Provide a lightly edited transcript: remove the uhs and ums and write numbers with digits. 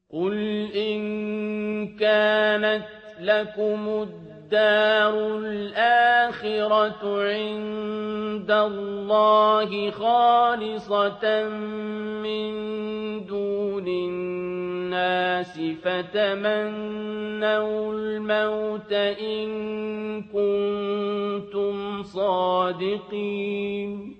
قُلْ إِن كَانَتْ لَكُمُ الدَّارُ الْآخِرَةُ عِندَ اللَّهِ خَالِصَةً مِّن دُونِ النَّاسِ فَتَمَنَّوُا الْمَوْتَ إِن كُنتُمْ صَادِقِينَ